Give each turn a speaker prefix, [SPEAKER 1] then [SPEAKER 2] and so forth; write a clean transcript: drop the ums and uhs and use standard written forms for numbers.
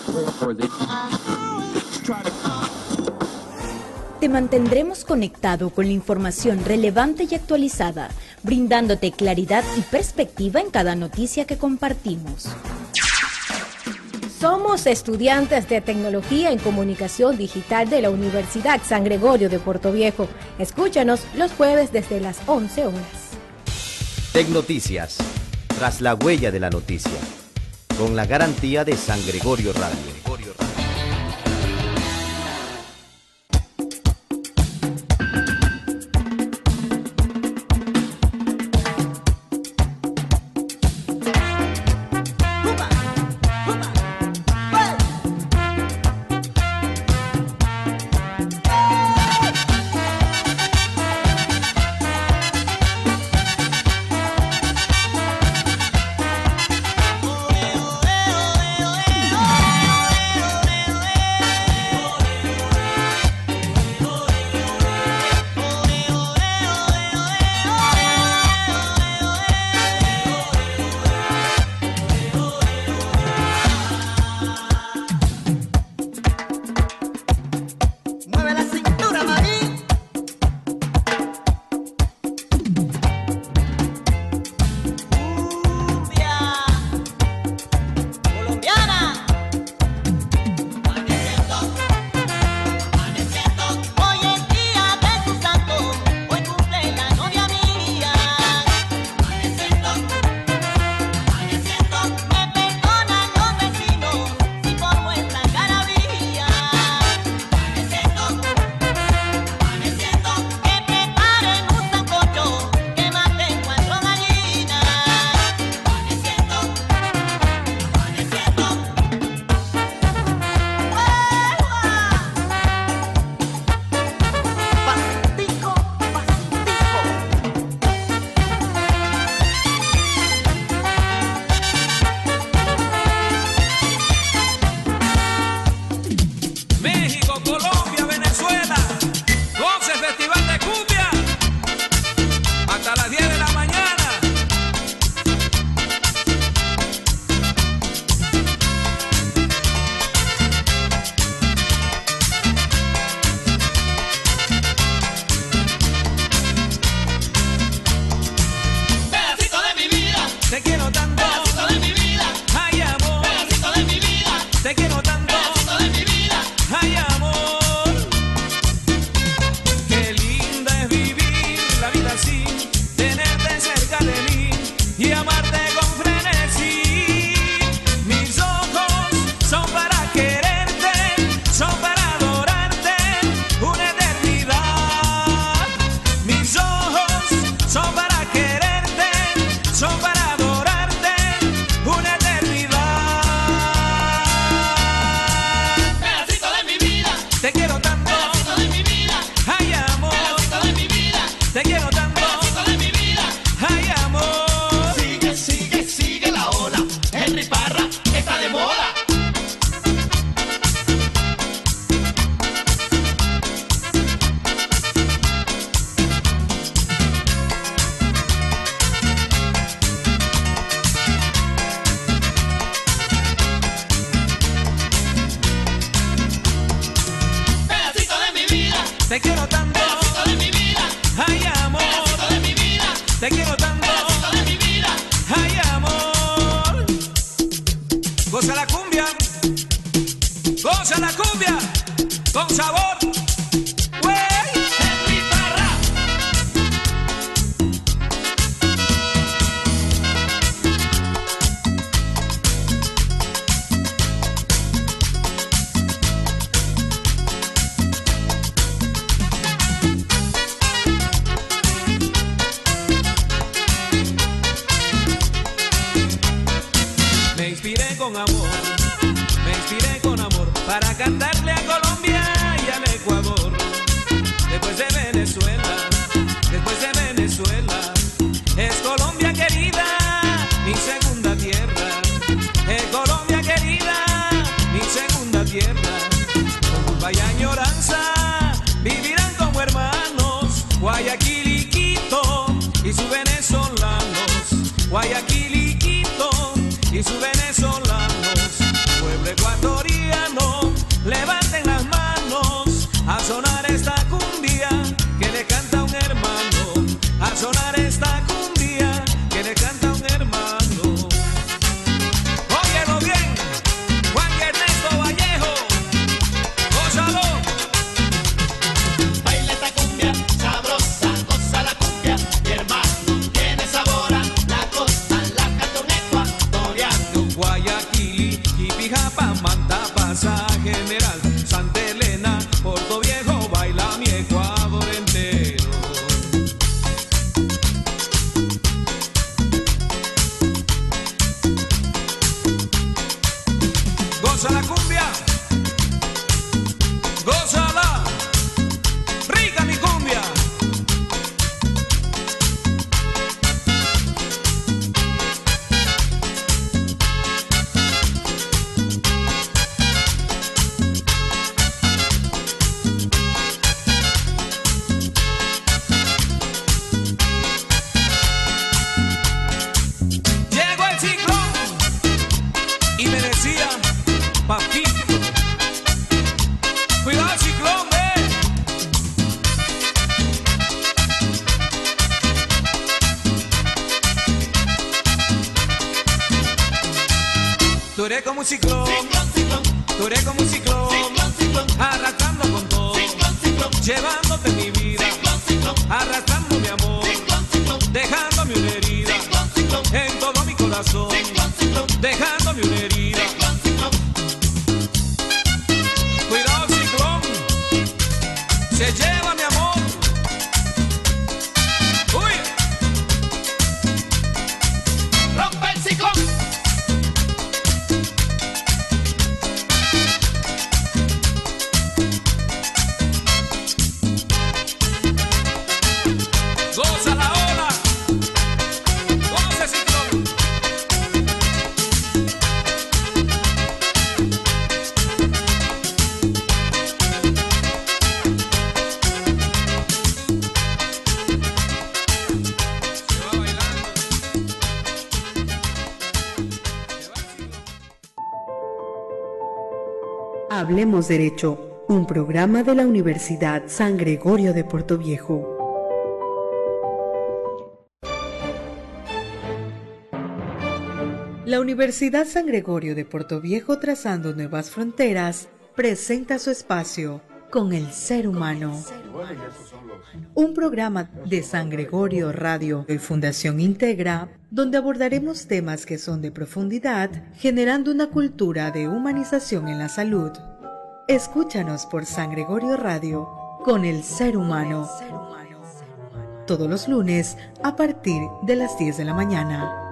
[SPEAKER 1] Te mantendremos conectado con la información relevante y actualizada, brindándote claridad y perspectiva en cada noticia que compartimos.
[SPEAKER 2] Somos estudiantes de Tecnología en Comunicación Digital de la Universidad San Gregorio de Portoviejo. Escúchanos los jueves desde las 11 horas.
[SPEAKER 3] Tecnoticias, tras la huella de la noticia, con la garantía de San Gregorio Radio.
[SPEAKER 4] Te quiero tanto, pedacito de mi vida. Ay, amor, pedacito de mi vida. Te quiero tanto, pedacito de mi vida. Ay, amor. Goza la cumbia con sabor. Me inspiré con amor para cantarle a Colombia y al Ecuador. Después de Venezuela, es Colombia querida, mi segunda tierra. Es Colombia querida, mi segunda tierra. Con culpa y añoranza vivirán como hermanos, Guayaquil y Quito y sus venezolanos. Guayaquil y Quito y sus venezolanos, pueblo ecuatoriano. Plaza General, Santa Elena, Portoviejo, baila mi Ecuador entero. Goza la cumbia, gózala, rica mi cumbia. Llegó el ciclón y me decía: papito, cuidado el ciclón, ve. Tú eres como un ciclón, ciclón, ciclón. Tú eres como un ciclón, ciclón, ciclón. Arrastrando con todo, ciclón, ciclón. Llevándote mi vida, ciclón, ciclón. Arrastrando mi amor, ciclón, ciclón. Dejándome una herida, ciclón, ciclón. En todo mi corazón, ciclón, ciclón. Dejándome una herida, ciclón, ciclón. Cuidado ciclón, se lleva mi amor. Uy, rompe el ciclón. Goza la ola, goza el ciclón. Se va bailando, se va el ciclón.
[SPEAKER 5] Hablemos Derecho, un programa de la Universidad San Gregorio de Portoviejo. La Universidad San Gregorio de Portoviejo, trazando nuevas fronteras, presenta su espacio Con el Ser Humano. Un programa de San Gregorio Radio y Fundación Integra, donde abordaremos temas que son de profundidad, generando una cultura de humanización en la salud. Escúchanos por San Gregorio Radio, Con el Ser Humano. Todos los lunes a partir de las 10 de la mañana.